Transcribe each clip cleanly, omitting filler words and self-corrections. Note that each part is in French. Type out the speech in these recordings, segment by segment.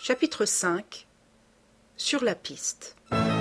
Chapitre 5 Sur la piste.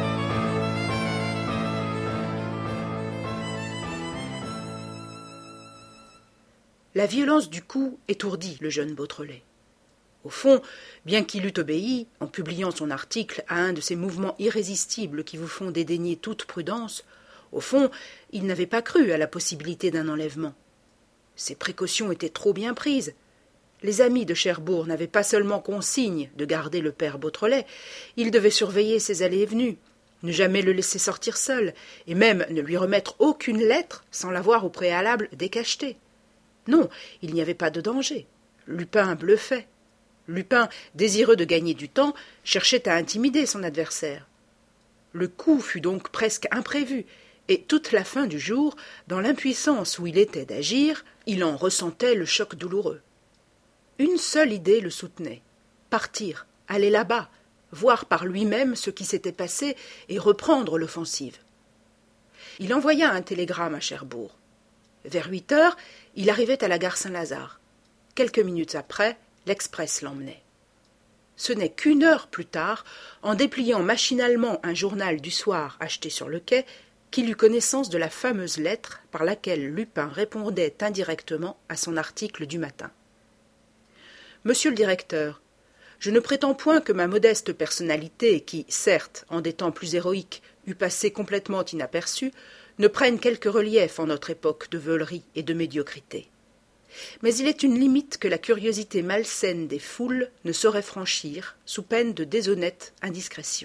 La violence du coup étourdit le jeune Beautrelet. Au fond, bien qu'il eût obéi, en publiant son article, à un de ces mouvements irrésistibles qui vous font dédaigner toute prudence, au fond, il n'avait pas cru à la possibilité d'un enlèvement. Ses précautions étaient trop bien prises. Les amis de Cherbourg n'avaient pas seulement consigne de garder le père Beautrelet, ils devaient surveiller ses allées et venues, ne jamais le laisser sortir seul, et même ne lui remettre aucune lettre sans l'avoir au préalable décachetée. Non, il n'y avait pas de danger. Lupin bluffait. Lupin, désireux de gagner du temps, cherchait à intimider son adversaire. Le coup fut donc presque imprévu, et toute la fin du jour, dans l'impuissance où il était d'agir, il en ressentait le choc douloureux. Une seule idée le soutenait, partir, aller là-bas, voir par lui-même ce qui s'était passé et reprendre l'offensive. Il envoya un télégramme à Cherbourg. Vers 8 heures, il arrivait à la gare Saint-Lazare. Quelques minutes après, l'express l'emmenait. Ce n'est qu'une heure plus tard, en dépliant machinalement un journal du soir acheté sur le quai, qu'il eut connaissance de la fameuse lettre par laquelle Lupin répondait indirectement à son article du matin. Monsieur le directeur, je ne prétends point que ma modeste personnalité, qui, certes, en des temps plus héroïques, eût passé complètement inaperçue, ne prenne quelque relief en notre époque de veulerie et de médiocrité. Mais il est une limite que la curiosité malsaine des foules ne saurait franchir, sous peine de déshonnête indiscrétion.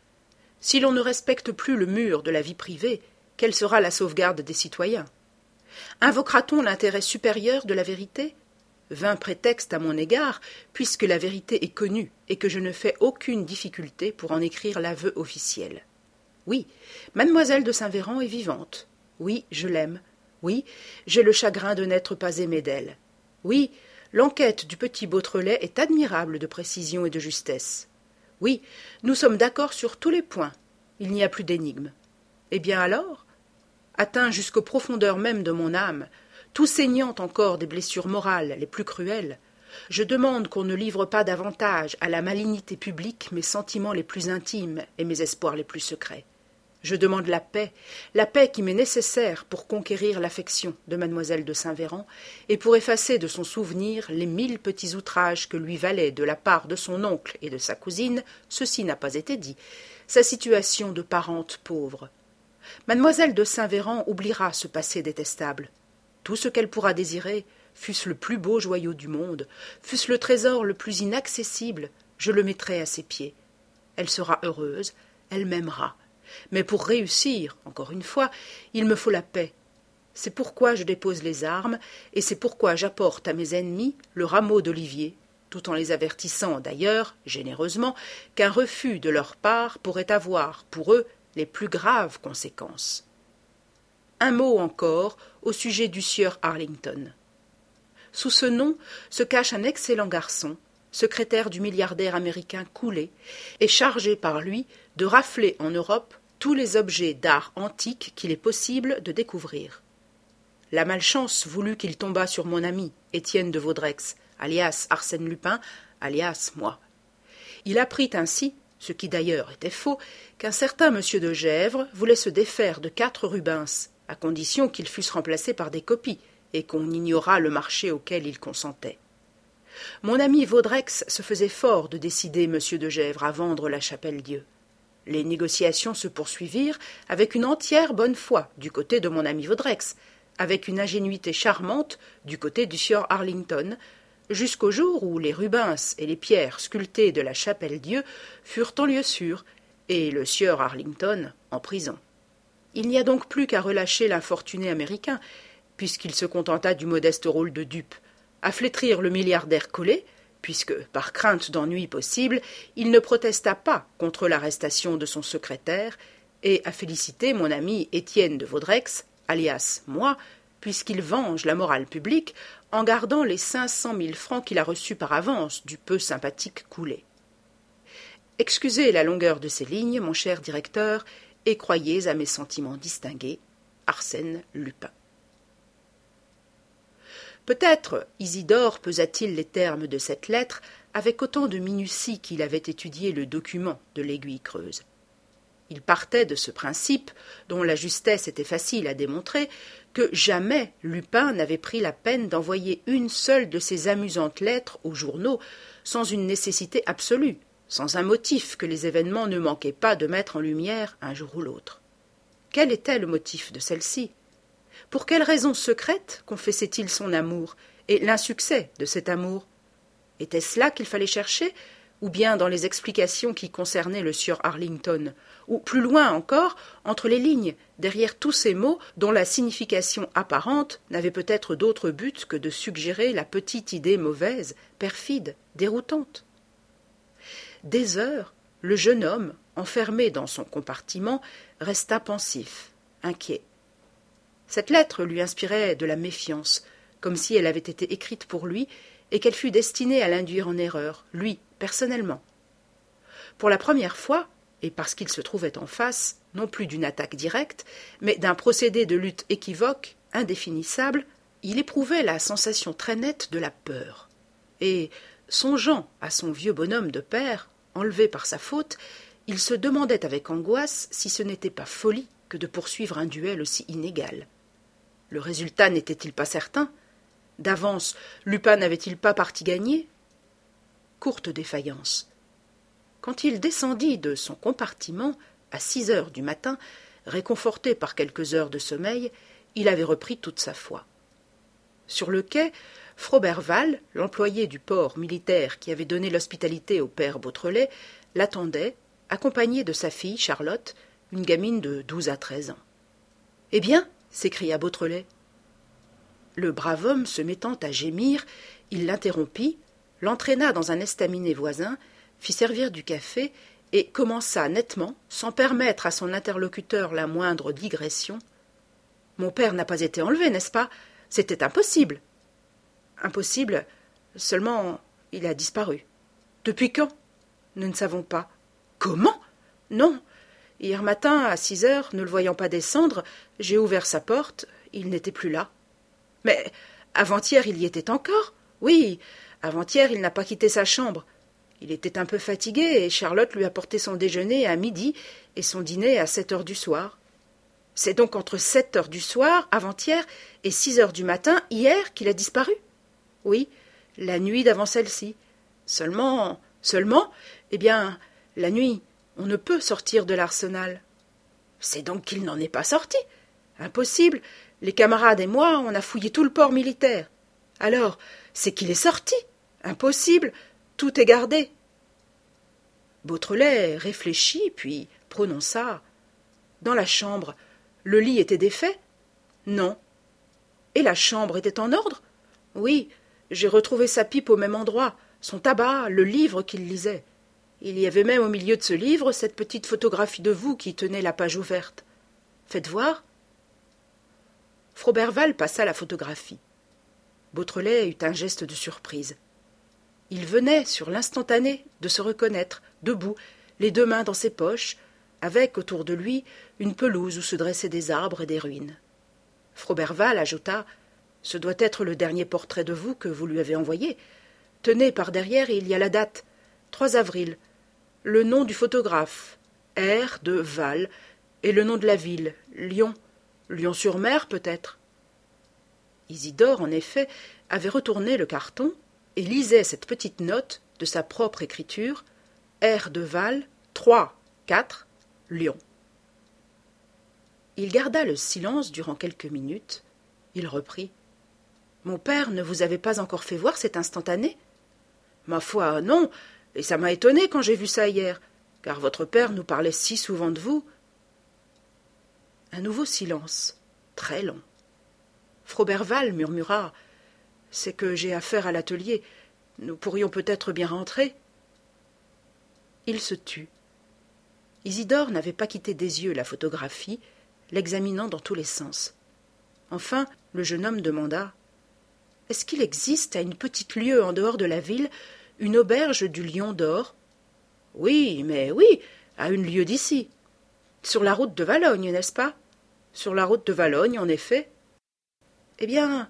Si l'on ne respecte plus le mur de la vie privée, quelle sera la sauvegarde des citoyens? Invoquera-t-on l'intérêt supérieur de la vérité? 20 prétextes à mon égard, puisque la vérité est connue et que je ne fais aucune difficulté pour en écrire l'aveu officiel. Oui, mademoiselle de Saint-Véran est vivante. Oui, je l'aime. Oui, j'ai le chagrin de n'être pas aimé d'elle. Oui, l'enquête du petit Beautrelet est admirable de précision et de justesse. Oui, nous sommes d'accord sur tous les points. Il n'y a plus d'énigme. Eh bien alors, atteint jusqu'aux profondeurs même de mon âme, tout saignant encore des blessures morales les plus cruelles, je demande qu'on ne livre pas davantage à la malignité publique mes sentiments les plus intimes et mes espoirs les plus secrets. Je demande la paix qui m'est nécessaire pour conquérir l'affection de mademoiselle de Saint-Véran et pour effacer de son souvenir les 1000 petits outrages que lui valait de la part de son oncle et de sa cousine, ceci n'a pas été dit, sa situation de parente pauvre. Mademoiselle de Saint-Véran oubliera ce passé détestable. Tout ce qu'elle pourra désirer, fût-ce le plus beau joyau du monde, fût-ce le trésor le plus inaccessible, je le mettrai à ses pieds. Elle sera heureuse, elle m'aimera. Mais pour réussir, encore une fois, il me faut la paix. C'est pourquoi je dépose les armes, et c'est pourquoi j'apporte à mes ennemis le rameau d'olivier, tout en les avertissant d'ailleurs, généreusement, qu'un refus de leur part pourrait avoir, pour eux, les plus graves conséquences. Un mot encore au sujet du sieur Arlington. Sous ce nom se cache un excellent garçon, secrétaire du milliardaire américain Cooley, et chargé par lui de rafler en Europe tous les objets d'art antique qu'il est possible de découvrir. La malchance voulut qu'il tombât sur mon ami, Étienne de Vaudreix, alias Arsène Lupin, alias moi. Il apprit ainsi, ce qui d'ailleurs était faux, qu'un certain monsieur de Gesvres voulait se défaire de 4 Rubens, à condition qu'ils fussent remplacés par des copies, et qu'on ignorât le marché auquel il consentait. Mon ami Vaudreix se faisait fort de décider monsieur de Gesvres à vendre la Chapelle-Dieu. Les négociations se poursuivirent avec une entière bonne foi du côté de mon ami Vaudreix, avec une ingénuité charmante du côté du sieur Arlington, jusqu'au jour où les Rubens et les pierres sculptées de la Chapelle-Dieu furent en lieu sûr, et le sieur Arlington en prison. Il n'y a donc plus qu'à relâcher l'infortuné américain, puisqu'il se contenta du modeste rôle de dupe, à flétrir le milliardaire Cooley, puisque, par crainte d'ennui possible, il ne protesta pas contre l'arrestation de son secrétaire, et à féliciter mon ami Étienne de Vaudreix, alias moi, puisqu'il venge la morale publique en gardant les 500 000 francs qu'il a reçus par avance du peu sympathique Cooley. Excusez la longueur de ces lignes, mon cher directeur, et croyez à mes sentiments distingués, Arsène Lupin. Peut-être Isidore pesa-t-il les termes de cette lettre avec autant de minutie qu'il avait étudié le document de l'Aiguille creuse. Il partait de ce principe, dont la justesse était facile à démontrer, que jamais Lupin n'avait pris la peine d'envoyer une seule de ces amusantes lettres aux journaux sans une nécessité absolue, sans un motif que les événements ne manquaient pas de mettre en lumière un jour ou l'autre. Quel était le motif de celle-ci? Pour quelle raison secrète confessait-il son amour et l'insuccès de cet amour? Était-ce là qu'il fallait chercher, ou bien dans les explications qui concernaient le sieur Arlington, ou plus loin encore, entre les lignes, derrière tous ces mots dont la signification apparente n'avait peut-être d'autre but que de suggérer la petite idée mauvaise, perfide, déroutante? Des heures, le jeune homme, enfermé dans son compartiment, resta pensif, inquiet. Cette lettre lui inspirait de la méfiance, comme si elle avait été écrite pour lui et qu'elle fût destinée à l'induire en erreur, lui, personnellement. Pour la première fois, et parce qu'il se trouvait en face, non plus d'une attaque directe, mais d'un procédé de lutte équivoque, indéfinissable, il éprouvait la sensation très nette de la peur. Et, songeant à son vieux bonhomme de père, enlevé par sa faute, il se demandait avec angoisse si ce n'était pas folie que de poursuivre un duel aussi inégal. Le résultat n'était-il pas certain? D'avance, Lupin n'avait-il pas parti gagner? Courte défaillance. Quand il descendit de son compartiment, à 6 heures du matin, réconforté par quelques heures de sommeil, il avait repris toute sa foi. Sur le quai, Froberval, l'employé du port militaire qui avait donné l'hospitalité au père Beautrelet, l'attendait, accompagné de sa fille Charlotte, une gamine de 12 à 13 ans. « Eh bien » s'écria Beautrelet. Le brave homme se mettant à gémir, il l'interrompit, l'entraîna dans un estaminet voisin, fit servir du café et commença nettement, sans permettre à son interlocuteur la moindre digression. « Mon père n'a pas été enlevé, n'est-ce pas? C'était impossible. »« Impossible, seulement il a disparu. »« Depuis quand? » ?»« Nous ne savons pas. »« Comment? » ?»« Non. Hier matin, à 6 heures, ne le voyant pas descendre, j'ai ouvert sa porte, il n'était plus là. »« Mais avant-hier, il y était encore? » ?»« Oui, avant-hier, il n'a pas quitté sa chambre. Il était un peu fatigué et Charlotte lui a porté son déjeuner à midi et son dîner à 7 heures du soir. »« C'est donc entre 7 heures du soir, avant-hier, et 6 heures du matin, hier, qu'il a disparu? » ?»« Oui, la nuit d'avant celle-ci. Seulement, eh bien, la nuit, on ne peut sortir de l'arsenal. »« C'est donc qu'il n'en est pas sorti. Impossible. Les camarades et moi, on a fouillé tout le port militaire. Alors, c'est qu'il est sorti. Impossible. Tout est gardé. » Beautrelet réfléchit, puis prononça. « Dans la chambre, le lit était défait? » ?»« Non. »« Et la chambre était en ordre? » ?»« Oui, j'ai retrouvé sa pipe au même endroit, son tabac, le livre qu'il lisait. Il y avait même au milieu de ce livre cette petite photographie de vous qui tenait la page ouverte. Faites voir. » Froberval passa la photographie. Beautrelet eut un geste de surprise. Il venait, sur l'instantané, de se reconnaître, debout, les 2 mains dans ses poches, avec, autour de lui, une pelouse où se dressaient des arbres et des ruines. Froberval ajouta « Ce doit être le dernier portrait de vous que vous lui avez envoyé. Tenez, par derrière, il y a la date, 3 avril, le nom du photographe, R. de Val, et le nom de la ville, Lyon. Lyon-sur-Mer, peut-être. » Isidore, en effet, avait retourné le carton et lisait cette petite note de sa propre écriture, R. de Val, 3, 4, Lyon. Il garda le silence durant quelques minutes. Il reprit. « Mon père ne vous avait pas encore fait voir cet instantané? »« Ma foi, non, et ça m'a étonné quand j'ai vu ça hier, car votre père nous parlait si souvent de vous. » Un nouveau silence, très long. Froberval murmura « C'est que j'ai affaire à l'atelier. Nous pourrions peut-être bien rentrer. » Il se tut. Isidore n'avait pas quitté des yeux la photographie, l'examinant dans tous les sens. Enfin, le jeune homme demanda « Est-ce qu'il existe, à une petite lieue en dehors de la ville, une auberge du Lion d'Or? »« Oui, mais oui, à 1 lieue d'ici. » « Sur la route de Valognes, n'est-ce pas? »« Sur la route de Valognes, en effet. »« Eh bien,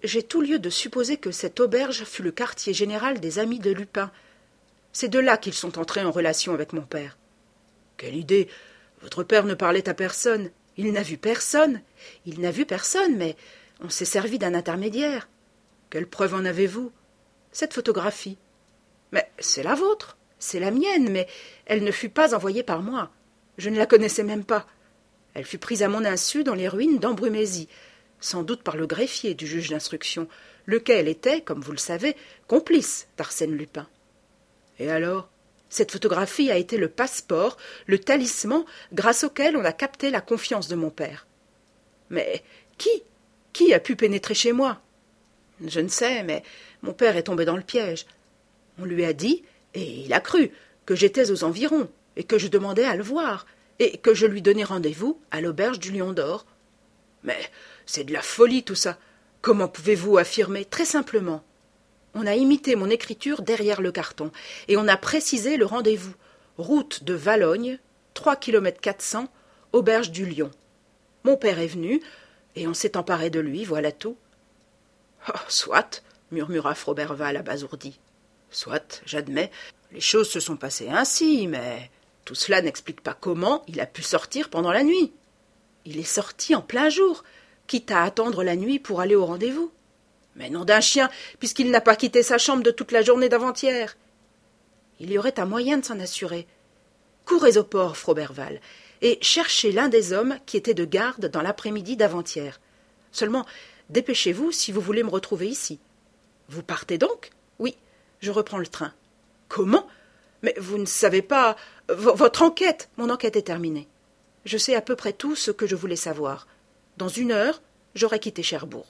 j'ai tout lieu de supposer que cette auberge fut le quartier général des amis de Lupin. C'est de là qu'ils sont entrés en relation avec mon père. »« Quelle idée! Votre père ne parlait à personne. Il n'a vu personne. Il n'a vu personne, mais on s'est servi d'un intermédiaire. Quelle preuve en avez-vous? Cette photographie. Mais c'est la vôtre, c'est la mienne, mais elle ne fut pas envoyée par moi. Je ne la connaissais même pas. Elle fut prise à mon insu dans les ruines d'Embrumésie, sans doute par le greffier du juge d'instruction, lequel était, comme vous le savez, complice d'Arsène Lupin. Et alors, cette photographie a été le passeport, le talisman, grâce auquel on a capté la confiance de mon père. Mais qui a pu pénétrer chez moi? Je ne sais, mais mon père est tombé dans le piège. On lui a dit, et il a cru, que j'étais aux environs, et que je demandais à le voir, et que je lui donnais rendez-vous à l'auberge du Lion d'Or. Mais c'est de la folie tout ça. Comment pouvez-vous affirmer très simplement? On a imité mon écriture derrière le carton, et on a précisé le rendez-vous. Route de Valognes, 3 km 400, auberge du Lion. Mon père est venu, et on s'est emparé de lui, voilà tout. « Oh, soit, murmura Froberval abasourdi. Soit, j'admets, les choses se sont passées ainsi, mais tout cela n'explique pas comment il a pu sortir pendant la nuit. Il est sorti en plein jour, quitte à attendre la nuit pour aller au rendez-vous. Mais nom d'un chien, puisqu'il n'a pas quitté sa chambre de toute la journée d'avant-hier. Il y aurait un moyen de s'en assurer. Courez au port, Froberval, et cherchez l'un des hommes qui était de garde dans l'après-midi d'avant-hier. Seulement, dépêchez-vous si vous voulez me retrouver ici. Vous partez donc? Oui, je reprends le train. Comment? Mais vous ne savez pas... Votre enquête? Mon enquête est terminée. Je sais à peu près tout ce que je voulais savoir. Dans 1 heure, j'aurai quitté Cherbourg.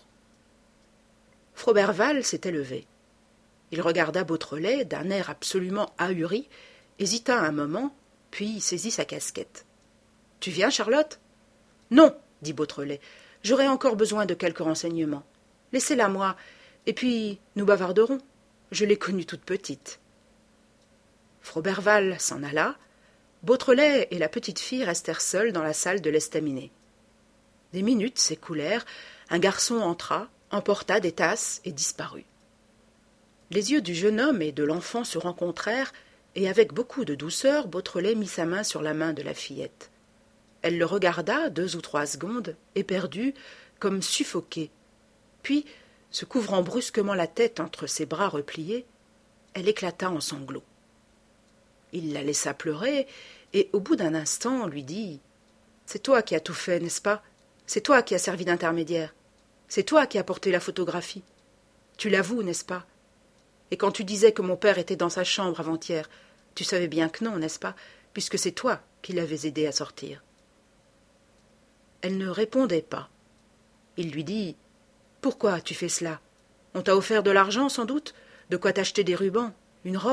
Froberval s'était levé. Il regarda Beautrelet d'un air absolument ahuri, hésita un moment, puis saisit sa casquette. « Tu viens, Charlotte ?»« Non, dit Beautrelet. J'aurai encore besoin de quelques renseignements. Laissez-la moi, et puis nous bavarderons. Je l'ai connue toute petite. » Froberval s'en alla. Beautrelet et la petite fille restèrent seuls dans la salle de l'estaminet. Des minutes s'écoulèrent, un garçon entra, emporta des tasses et disparut. Les yeux du jeune homme et de l'enfant se rencontrèrent, et avec beaucoup de douceur, Beautrelet mit sa main sur la main de la fillette. Elle le regarda 2 ou 3 secondes, éperdue, comme suffoquée. Puis, se couvrant brusquement la tête entre ses bras repliés, elle éclata en sanglots. Il la laissa pleurer, et au bout d'un instant lui dit « C'est toi qui as tout fait, n'est-ce pas? C'est toi qui as servi d'intermédiaire. C'est toi qui as porté la photographie. Tu l'avoues, n'est-ce pas? Et quand tu disais que mon père était dans sa chambre avant-hier, tu savais bien que non, n'est-ce pas, puisque c'est toi qui l'avais aidé à sortir. » Elle ne répondait pas. Il lui dit « Pourquoi as-tu fait cela? On t'a offert de l'argent, sans doute, de quoi t'acheter des rubans, une robe. »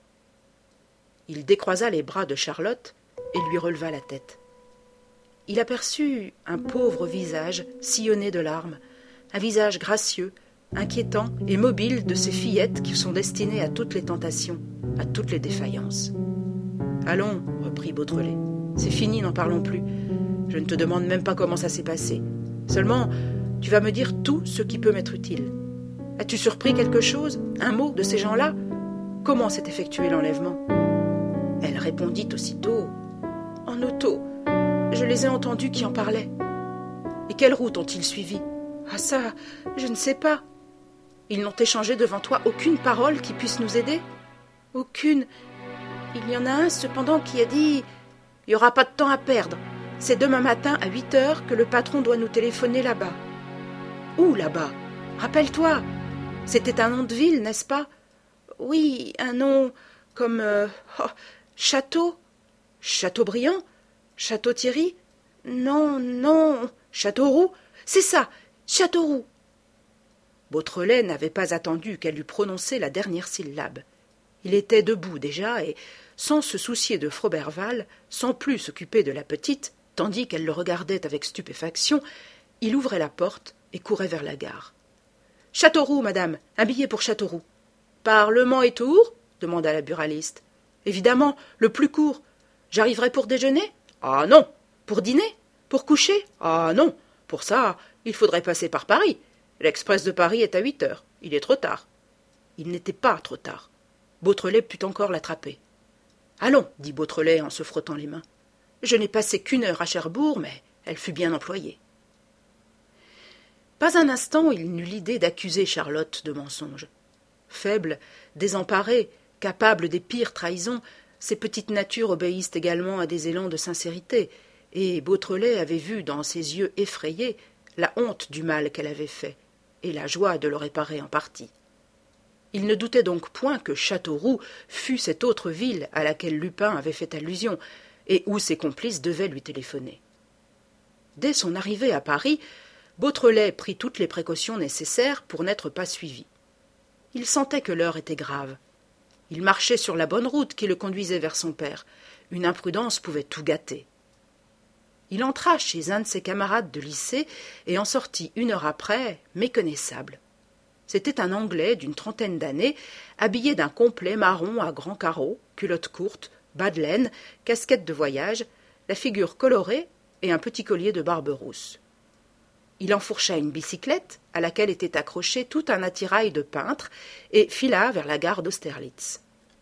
Il décroisa les bras de Charlotte et lui releva la tête. Il aperçut un pauvre visage sillonné de larmes, un visage gracieux, inquiétant et mobile de ces fillettes qui sont destinées à toutes les tentations, à toutes les défaillances. « Allons, reprit Beautrelet, c'est fini, n'en parlons plus. Je ne te demande même pas comment ça s'est passé. Seulement, tu vas me dire tout ce qui peut m'être utile. As-tu surpris quelque chose, un mot de ces gens-là? Comment s'est effectué l'enlèvement ?» Elle répondit aussitôt « En auto. Je les ai entendus qui en parlaient. »« Et quelle route ont-ils suivi ?»« Ah ça, je ne sais pas. Ils n'ont échangé devant toi aucune parole qui puisse nous aider? »« Aucune. Il y en a un cependant qui a dit « Il n'y aura pas de temps à perdre. C'est demain matin à 8 heures que le patron doit nous téléphoner là-bas. »« Où là-bas? Rappelle-toi. C'était un nom de ville, n'est-ce pas? »« Oui, un nom comme... Château? Châteaubriand? Château-Thierry? Non, non, Châteauroux? C'est ça, Châteauroux. » Beautrelet n'avait pas attendu qu'elle eût prononcé la dernière syllabe. Il était debout déjà et, sans se soucier de Froberval, sans plus s'occuper de la petite, tandis qu'elle le regardait avec stupéfaction, il ouvrait la porte et courait vers la gare. « Châteauroux, madame, un billet pour Châteauroux. »« Par Le Mans et Tours ?» demanda la buraliste. « Évidemment, le plus court. J'arriverai pour déjeuner? Ah non. Pour dîner? Pour coucher? Ah non. Pour ça, il faudrait passer par Paris. L'express de Paris est à 8 heures. Il est trop tard. » Il n'était pas trop tard. Beautrelet put encore l'attraper. « Allons, dit Beautrelet en se frottant les mains. Je n'ai passé qu'1 heure à Cherbourg, mais elle fut bien employée. » Pas un instant il n'eut l'idée d'accuser Charlotte de mensonge. Faible, désemparée, capable des pires trahisons, ces petites natures obéissent également à des élans de sincérité, et Beautrelet avait vu dans ses yeux effrayés la honte du mal qu'elle avait fait, et la joie de le réparer en partie. Il ne doutait donc point que Châteauroux fût cette autre ville à laquelle Lupin avait fait allusion, et où ses complices devaient lui téléphoner. Dès son arrivée à Paris, Beautrelet prit toutes les précautions nécessaires pour n'être pas suivi. Il sentait que l'heure était grave. Il marchait sur la bonne route qui le conduisait vers son père. Une imprudence pouvait tout gâter. Il entra chez un de ses camarades de lycée et en sortit 1 heure après, méconnaissable. C'était un Anglais d'une 30aine d'années, habillé d'un complet marron à grands carreaux, culotte courte, bas de laine, casquette de voyage, la figure colorée et un petit collier de barbe rousse. Il enfourcha une bicyclette à laquelle était accroché tout un attirail de peintre et fila vers la gare d'Austerlitz.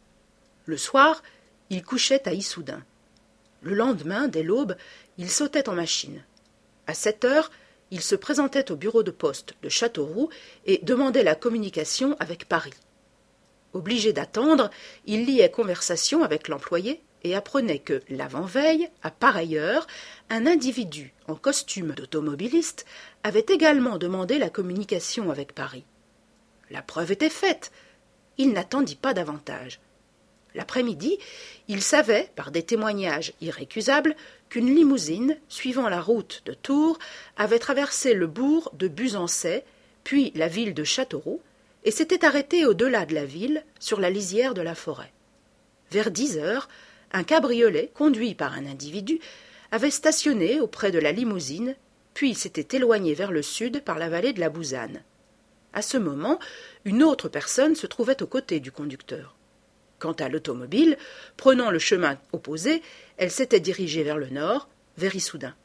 Le soir, il couchait à Issoudun. Le lendemain, dès l'aube, il sautait en machine. À 7 heures, il se présentait au bureau de poste de Châteauroux et demandait la communication avec Paris. Obligé d'attendre, il liait conversation avec l'employé et apprenait que, l'avant-veille, à pareille heure, un individu en costume d'automobiliste avait également demandé la communication avec Paris. La preuve était faite. Il n'attendit pas davantage. L'après-midi, il savait, par des témoignages irrécusables, qu'une limousine, suivant la route de Tours, avait traversé le bourg de Buzancais, puis la ville de Châteauroux, et s'était arrêtée au-delà de la ville, sur la lisière de la forêt. Vers 10 heures, un cabriolet, conduit par un individu, avait stationné auprès de la limousine, puis s'était éloigné vers le sud par la vallée de la Bouzanne. À ce moment, une autre personne se trouvait aux côtés du conducteur. Quant à l'automobile, prenant le chemin opposé, elle s'était dirigée vers le nord, vers Issoudun.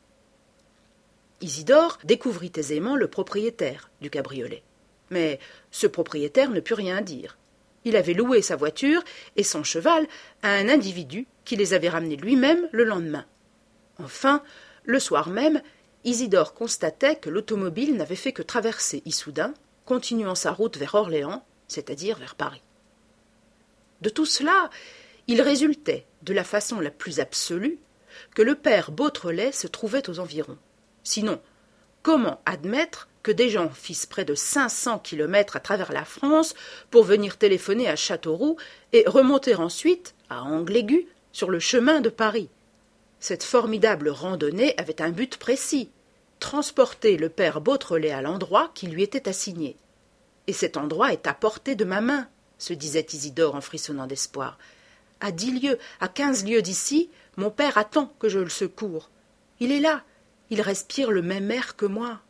Isidore découvrit aisément le propriétaire du cabriolet. Mais ce propriétaire ne put rien dire. Il avait loué sa voiture et son cheval à un individu qui les avait ramenés lui-même le lendemain. Enfin, le soir même, Isidore constatait que l'automobile n'avait fait que traverser Issoudun, continuant sa route vers Orléans, c'est-à-dire vers Paris. De tout cela, il résultait, de la façon la plus absolue, que le père Beautrelet se trouvait aux environs. Sinon, comment admettre que des gens fissent près de 500 kilomètres à travers la France pour venir téléphoner à Châteauroux et remonter ensuite, à Angle-Aigu, sur le chemin de Paris? Cette formidable randonnée avait un but précis, transporter le père Beautrelet à l'endroit qui lui était assigné. Et cet endroit est à portée de ma main, se disait Isidore en frissonnant d'espoir. À 10 lieues, à 15 lieues d'ici, mon père attend que je le secoure. Il est là, il respire le même air que moi.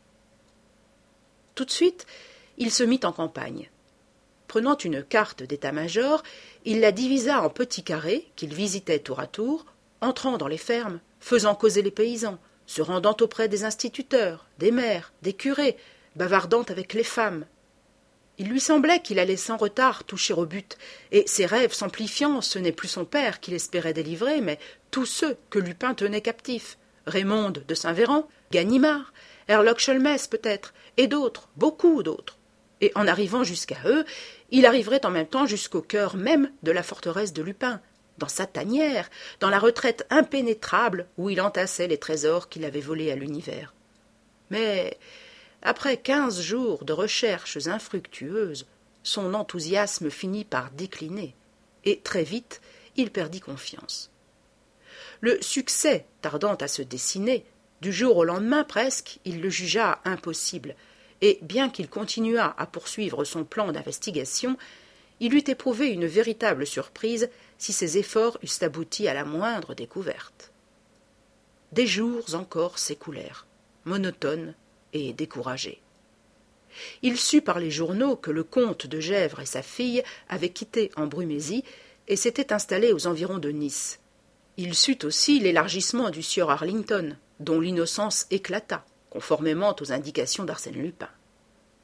Tout de suite, il se mit en campagne. Prenant une carte d'état-major, il la divisa en petits carrés qu'il visitait tour à tour, entrant dans les fermes, faisant causer les paysans, se rendant auprès des instituteurs, des maires, des curés, bavardant avec les femmes. Il lui semblait qu'il allait sans retard toucher au but, et ses rêves s'amplifiant, ce n'est plus son père qu'il espérait délivrer, mais tous ceux que Lupin tenait captifs, Raymonde de Saint-Véran, Ganimard, Herlock Sholmès peut-être, et d'autres, beaucoup d'autres. Et en arrivant jusqu'à eux, il arriverait en même temps jusqu'au cœur même de la forteresse de Lupin, dans sa tanière, dans la retraite impénétrable où il entassait les trésors qu'il avait volés à l'univers. Mais, après 15 jours de recherches infructueuses, son enthousiasme finit par décliner, et très vite il perdit confiance. Le succès tardant à se dessiner, du jour au lendemain presque, il le jugea impossible, et bien qu'il continuât à poursuivre son plan d'investigation, il eût éprouvé une véritable surprise si ses efforts eussent abouti à la moindre découverte. Des jours encore s'écoulèrent, monotones et découragés. Il sut par les journaux que le comte de Gesvres et sa fille avaient quitté Embrumésie et s'étaient installés aux environs de Nice. Il sut aussi l'élargissement du sieur Arlington, dont l'innocence éclata, conformément aux indications d'Arsène Lupin.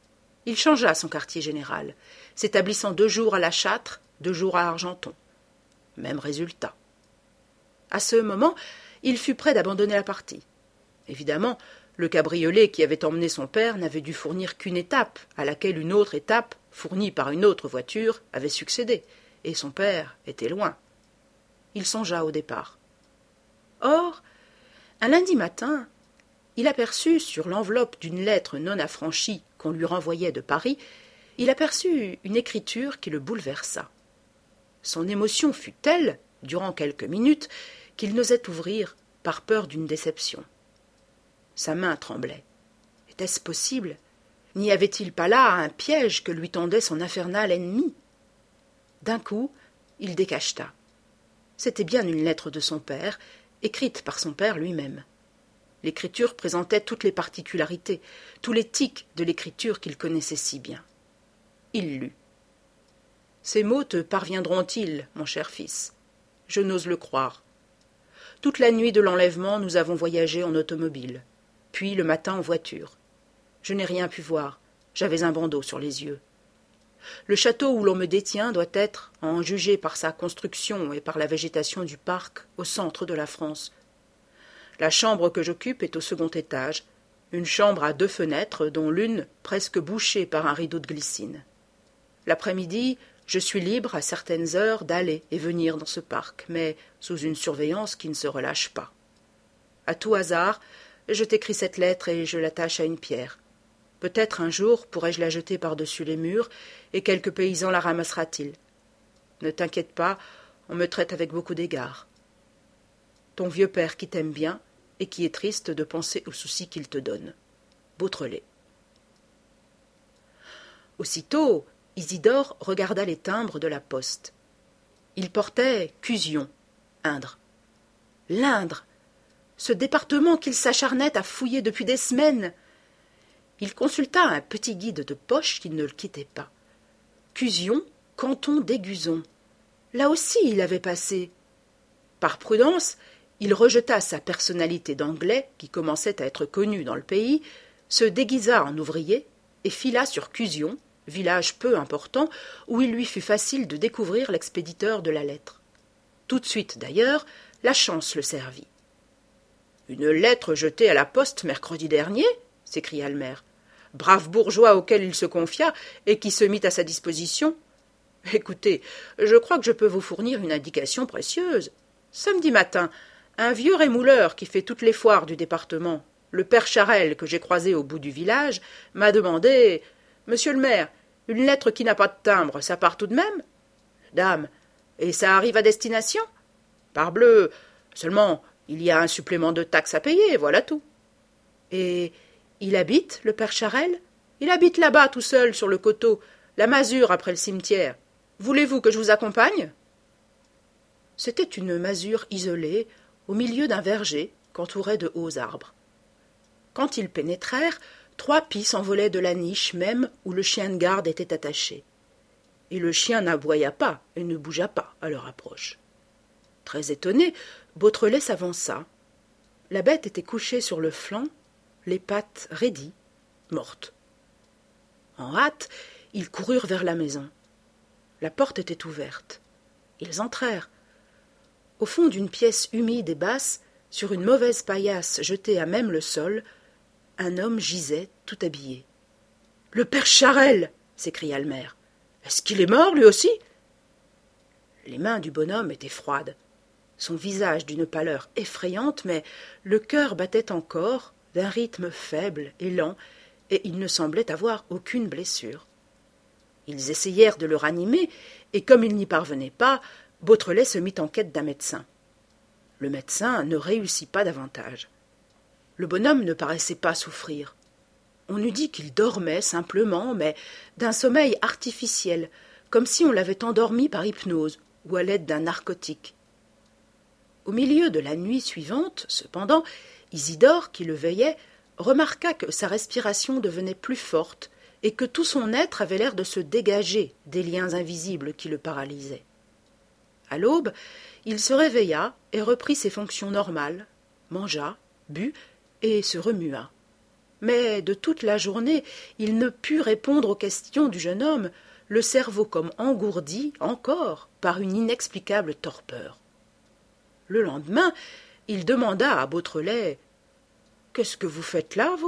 Il changea son quartier général, s'établissant 2 jours à La Châtre, 2 jours à Argenton. Même résultat. À ce moment, il fut prêt d'abandonner la partie. Évidemment, le cabriolet qui avait emmené son père n'avait dû fournir qu'une étape, à laquelle une autre étape, fournie par une autre voiture, avait succédé, et son père était loin. Il songea au départ. Or, un lundi matin, il aperçut sur l'enveloppe d'une lettre non affranchie qu'on lui renvoyait de Paris, il aperçut une écriture qui le bouleversa. Son émotion fut telle, durant quelques minutes, qu'il n'osait ouvrir par peur d'une déception. Sa main tremblait. Était-ce possible? N'y avait-il pas là un piège que lui tendait son infernal ennemi? D'un coup, il décacheta. C'était bien une lettre de son père, écrite par son père lui-même. L'écriture présentait toutes les particularités, tous les tics de l'écriture qu'il connaissait si bien. Il lut. « Ces mots te parviendront-ils, mon cher fils? Je n'ose le croire. Toute la nuit de l'enlèvement, nous avons voyagé en automobile, puis le matin en voiture. Je n'ai rien pu voir, j'avais un bandeau sur les yeux. Le château où l'on me détient doit être, à en juger par sa construction et par la végétation du parc, au centre de la France. La chambre que j'occupe est au 2e étage, une chambre à 2 fenêtres, dont l'une presque bouchée par un rideau de glycine. L'après-midi, je suis libre à certaines heures d'aller et venir dans ce parc, mais sous une surveillance qui ne se relâche pas. À tout hasard, je t'écris cette lettre et je l'attache à une pierre. Peut-être un jour pourrai-je la jeter par-dessus les murs, et quelque paysan la ramassera-t-il. Ne t'inquiète pas, on me traite avec beaucoup d'égards. Ton vieux père qui t'aime bien, et qui est triste de penser aux soucis qu'il te donne. Beautrelet. Aussitôt, Isidore regarda les timbres de la poste. Il portait Cuzion, Indre. L'Indre, ce département qu'il s'acharnait à fouiller depuis des semaines. Il consulta un petit guide de poche qui ne le quittait pas. Cuzion, canton d'Aiguzon. Là aussi il avait passé. Par prudence, il rejeta sa personnalité d'anglais, qui commençait à être connue dans le pays, se déguisa en ouvrier et fila sur Cuzion, village peu important, où il lui fut facile de découvrir l'expéditeur de la lettre. Tout de suite, d'ailleurs, la chance le servit. « Une lettre jetée à la poste mercredi dernier ?» s'écria le maire. « Brave bourgeois auquel il se confia et qui se mit à sa disposition. Écoutez, je crois que je peux vous fournir une indication précieuse. Samedi matin, un vieux rémouleur qui fait toutes les foires du département, le père Charel que j'ai croisé au bout du village, m'a demandé « Monsieur le maire, une lettre qui n'a pas de timbre, ça part tout de même ?»« Dame, et ça arrive à destination ?»« Parbleu, seulement il y a un supplément de taxe à payer, voilà tout. »« Et il habite, le père Charel ? Il habite là-bas tout seul sur le coteau, la masure après le cimetière. Voulez-vous que je vous accompagne ?» C'était une masure isolée, au milieu d'un verger qu'entouraient de hauts arbres. Quand ils pénétrèrent, 3 pies s'envolaient de la niche même où le chien de garde était attaché. Et le chien n'aboya pas et ne bougea pas à leur approche. Très étonné, Beautrelet s'avança. La bête était couchée sur le flanc, les pattes raidies, morte. En hâte, ils coururent vers la maison. La porte était ouverte. Ils entrèrent. Au fond d'une pièce humide et basse, sur une mauvaise paillasse jetée à même le sol, un homme gisait tout habillé. « Le père Charel !» s'écria le maire. « Est-ce qu'il est mort, lui aussi ?» Les mains du bonhomme étaient froides, son visage d'une pâleur effrayante, mais le cœur battait encore, d'un rythme faible et lent, et il ne semblait avoir aucune blessure. Ils essayèrent de le ranimer, et comme ils n'y parvenaient pas, Beautrelet se mit en quête d'un médecin. Le médecin ne réussit pas davantage. Le bonhomme ne paraissait pas souffrir. On eût dit qu'il dormait simplement, mais d'un sommeil artificiel, comme si on l'avait endormi par hypnose ou à l'aide d'un narcotique. Au milieu de la nuit suivante, cependant, Isidore, qui le veillait, remarqua que sa respiration devenait plus forte et que tout son être avait l'air de se dégager des liens invisibles qui le paralysaient. À l'aube, il se réveilla et reprit ses fonctions normales, mangea, but et se remua. Mais de toute la journée, il ne put répondre aux questions du jeune homme, le cerveau comme engourdi encore par une inexplicable torpeur. Le lendemain, il demanda à Beautrelet « Qu'est-ce que vous faites là, vous ?»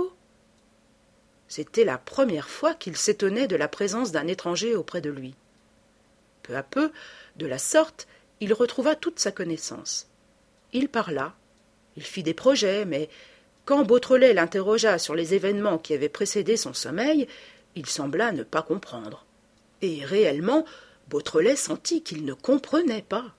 C'était la première fois qu'il s'étonnait de la présence d'un étranger auprès de lui. Peu à peu, de la sorte, il retrouva toute sa connaissance. Il parla, il fit des projets, mais quand Beautrelet l'interrogea sur les événements qui avaient précédé son sommeil, il sembla ne pas comprendre. Et réellement, Beautrelet sentit qu'il ne comprenait pas.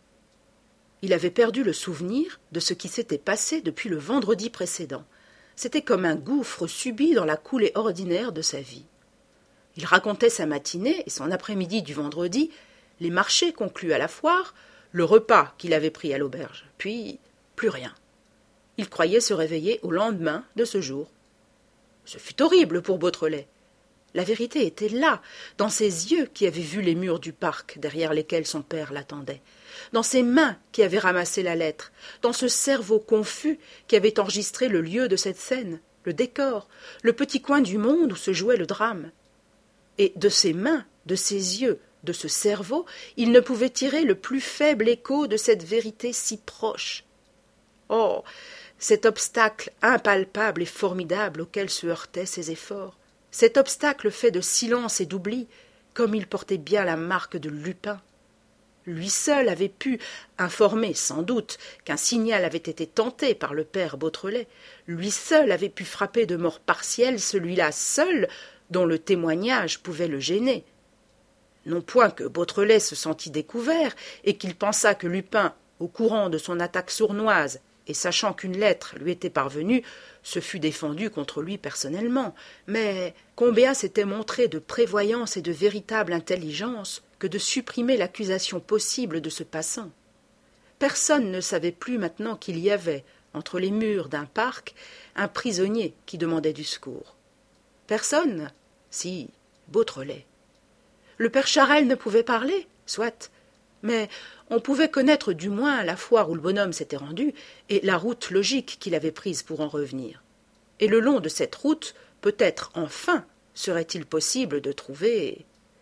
Il avait perdu le souvenir de ce qui s'était passé depuis le vendredi précédent. C'était comme un gouffre subi dans la coulée ordinaire de sa vie. Il racontait sa matinée et son après-midi du vendredi, les marchés conclus à la foire, le repas qu'il avait pris à l'auberge, puis plus rien. Il croyait se réveiller au lendemain de ce jour. Ce fut horrible pour Beautrelet. La vérité était là, dans ses yeux qui avaient vu les murs du parc derrière lesquels son père l'attendait, dans ses mains qui avaient ramassé la lettre, dans ce cerveau confus qui avait enregistré le lieu de cette scène, le décor, le petit coin du monde où se jouait le drame. Et de ses mains, de ses yeux, de ce cerveau, il ne pouvait tirer le plus faible écho de cette vérité si proche. Oh, cet obstacle impalpable et formidable auquel se heurtaient ses efforts, cet obstacle fait de silence et d'oubli, comme il portait bien la marque de Lupin. Lui seul avait pu, informé sans doute qu'un signal avait été tenté par le père Beautrelet, lui seul avait pu frapper de mort partielle celui-là seul dont le témoignage pouvait le gêner. Non point que Beautrelet se sentit découvert et qu'il pensât que Lupin, au courant de son attaque sournoise et sachant qu'une lettre lui était parvenue, se fût défendu contre lui personnellement, mais combien s'était montré de prévoyance et de véritable intelligence que de supprimer l'accusation possible de ce passant. Personne ne savait plus maintenant qu'il y avait, entre les murs d'un parc, un prisonnier qui demandait du secours. Personne, si Beautrelet. Le père Charel ne pouvait parler, soit, mais on pouvait connaître du moins la foire où le bonhomme s'était rendu et la route logique qu'il avait prise pour en revenir. Et le long de cette route, peut-être enfin, serait-il possible de trouver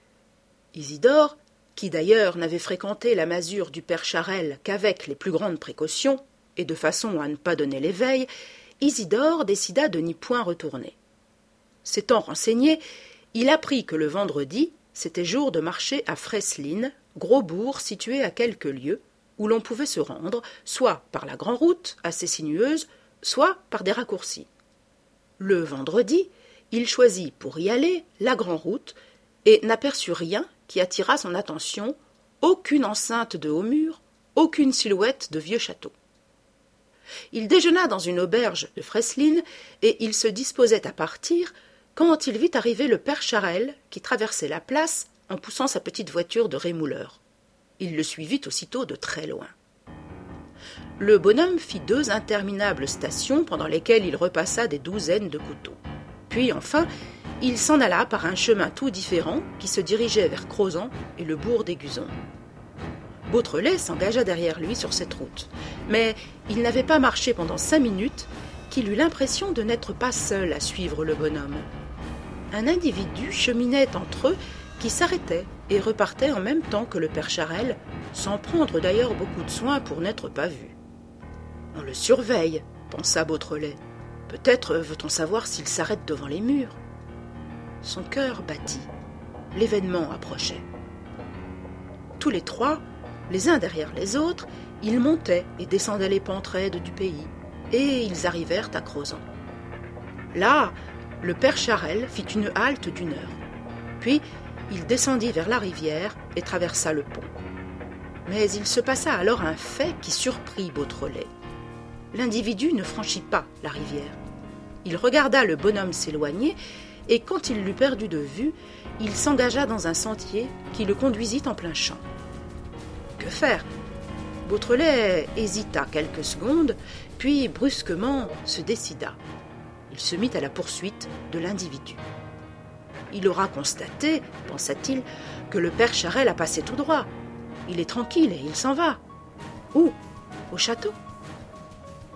Isidore, qui d'ailleurs n'avait fréquenté la masure du père Charel qu'avec les plus grandes précautions, et de façon à ne pas donner l'éveil, Isidore décida de n'y point retourner. S'étant renseigné, il apprit que le vendredi, c'était jour de marché à Freslin, gros bourg situé à quelques lieues, où l'on pouvait se rendre, soit par la grande route, assez sinueuse, soit par des raccourcis. Le vendredi, il choisit pour y aller la grande route, et n'aperçut rien qui attirât son attention, aucune enceinte de hauts murs, aucune silhouette de vieux château. Il déjeuna dans une auberge de Freslin, et il se disposait à partir, quand il vit arriver le père Charel, qui traversait la place en poussant sa petite voiture de rémouleur. Il le suivit aussitôt de très loin. Le bonhomme fit 2 interminables stations pendant lesquelles il repassa des douzaines de couteaux. Puis, enfin, il s'en alla par un chemin tout différent qui se dirigeait vers Crozant et le bourg d'Aiguzon. Beautrelet s'engagea derrière lui sur cette route, mais il n'avait pas marché pendant 5 minutes qu'il eut l'impression de n'être pas seul à suivre le bonhomme. Un individu cheminait entre eux qui s'arrêtait et repartait en même temps que le père Charel, sans prendre d'ailleurs beaucoup de soin pour n'être pas vu. « On le surveille, » pensa Beautrelet. « Peut-être veut-on savoir s'il s'arrête devant les murs. » Son cœur battit. L'événement approchait. Tous les 3, les uns derrière les autres, ils montaient et descendaient les pentes raides du pays, et ils arrivèrent à Crozant. Là, le père Charel fit une halte d'1 heure. Puis, il descendit vers la rivière et traversa le pont. Mais il se passa alors un fait qui surprit Beautrelet. L'individu ne franchit pas la rivière. Il regarda le bonhomme s'éloigner, et quand il l'eut perdu de vue, il s'engagea dans un sentier qui le conduisit en plein champ. Que faire ? Beautrelet hésita quelques secondes, puis brusquement se décida. Il se mit à la poursuite de l'individu. Il aura constaté, pensa-t-il, que le père Charel a passé tout droit. Il est tranquille et il s'en va. Où ? Au château ?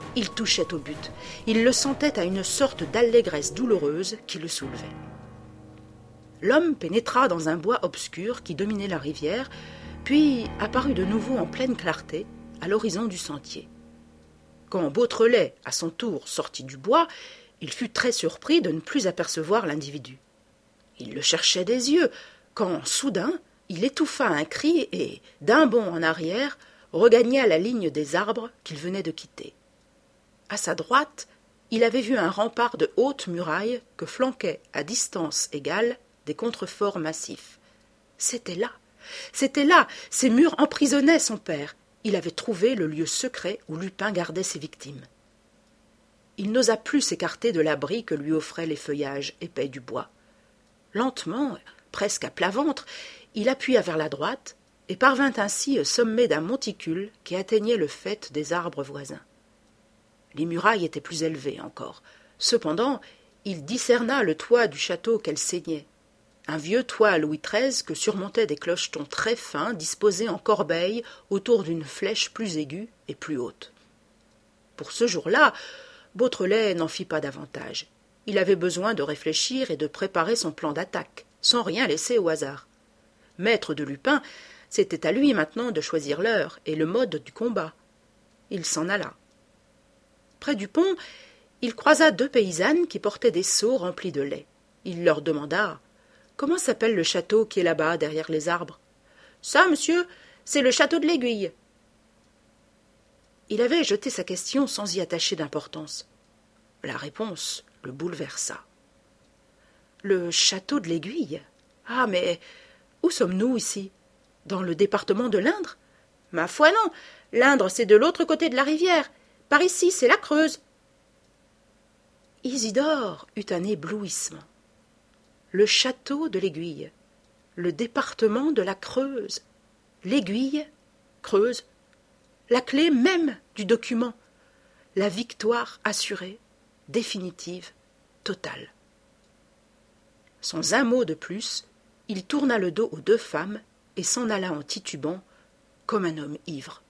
Il touchait au but. Il le sentait à une sorte d'allégresse douloureuse qui le soulevait. L'homme pénétra dans un bois obscur qui dominait la rivière, puis apparut de nouveau en pleine clarté, à l'horizon du sentier. Quand Beautrelet, à son tour, sortit du bois, il fut très surpris de ne plus apercevoir l'individu. Il le cherchait des yeux, quand, soudain, il étouffa un cri et, d'un bond en arrière, regagna la ligne des arbres qu'il venait de quitter. À sa droite, il avait vu un rempart de hautes murailles que flanquaient, à distance égale, des contreforts massifs. C'était là, ces murs emprisonnaient son père. Il avait trouvé le lieu secret où Lupin gardait ses victimes. Il n'osa plus s'écarter de l'abri que lui offraient les feuillages épais du bois. Lentement, presque à plat ventre, il appuya vers la droite et parvint ainsi au sommet d'un monticule qui atteignait le faîte des arbres voisins. Les murailles étaient plus élevées encore. Cependant, il discerna le toit du château qu'elles ceignaient. Un vieux toit Louis XIII que surmontaient des clochetons très fins disposés en corbeilles autour d'une flèche plus aiguë et plus haute. Pour ce jour-là, Beautrelet n'en fit pas davantage. Il avait besoin de réfléchir et de préparer son plan d'attaque, sans rien laisser au hasard. Maître de Lupin, c'était à lui maintenant de choisir l'heure et le mode du combat. Il s'en alla. Près du pont, il croisa 2 paysannes qui portaient des seaux remplis de lait. Il leur demanda « Comment s'appelle le château qui est là-bas, derrière les arbres ?»« Ça, monsieur, c'est le château de l'Aiguille. » Il avait jeté sa question sans y attacher d'importance. La réponse le bouleversa. « Le château de l'Aiguille ? Ah, mais où sommes-nous ici ? Dans le département de l'Indre ? Ma foi non, l'Indre c'est de l'autre côté de la rivière. Par ici, c'est la Creuse. » Isidore eut un éblouissement. Le château de l'Aiguille, le département de la Creuse, l'Aiguille, Creuse, la clé même du document, la victoire assurée, définitive, totale. Sans un mot de plus, il tourna le dos aux 2 femmes et s'en alla en titubant comme un homme ivre.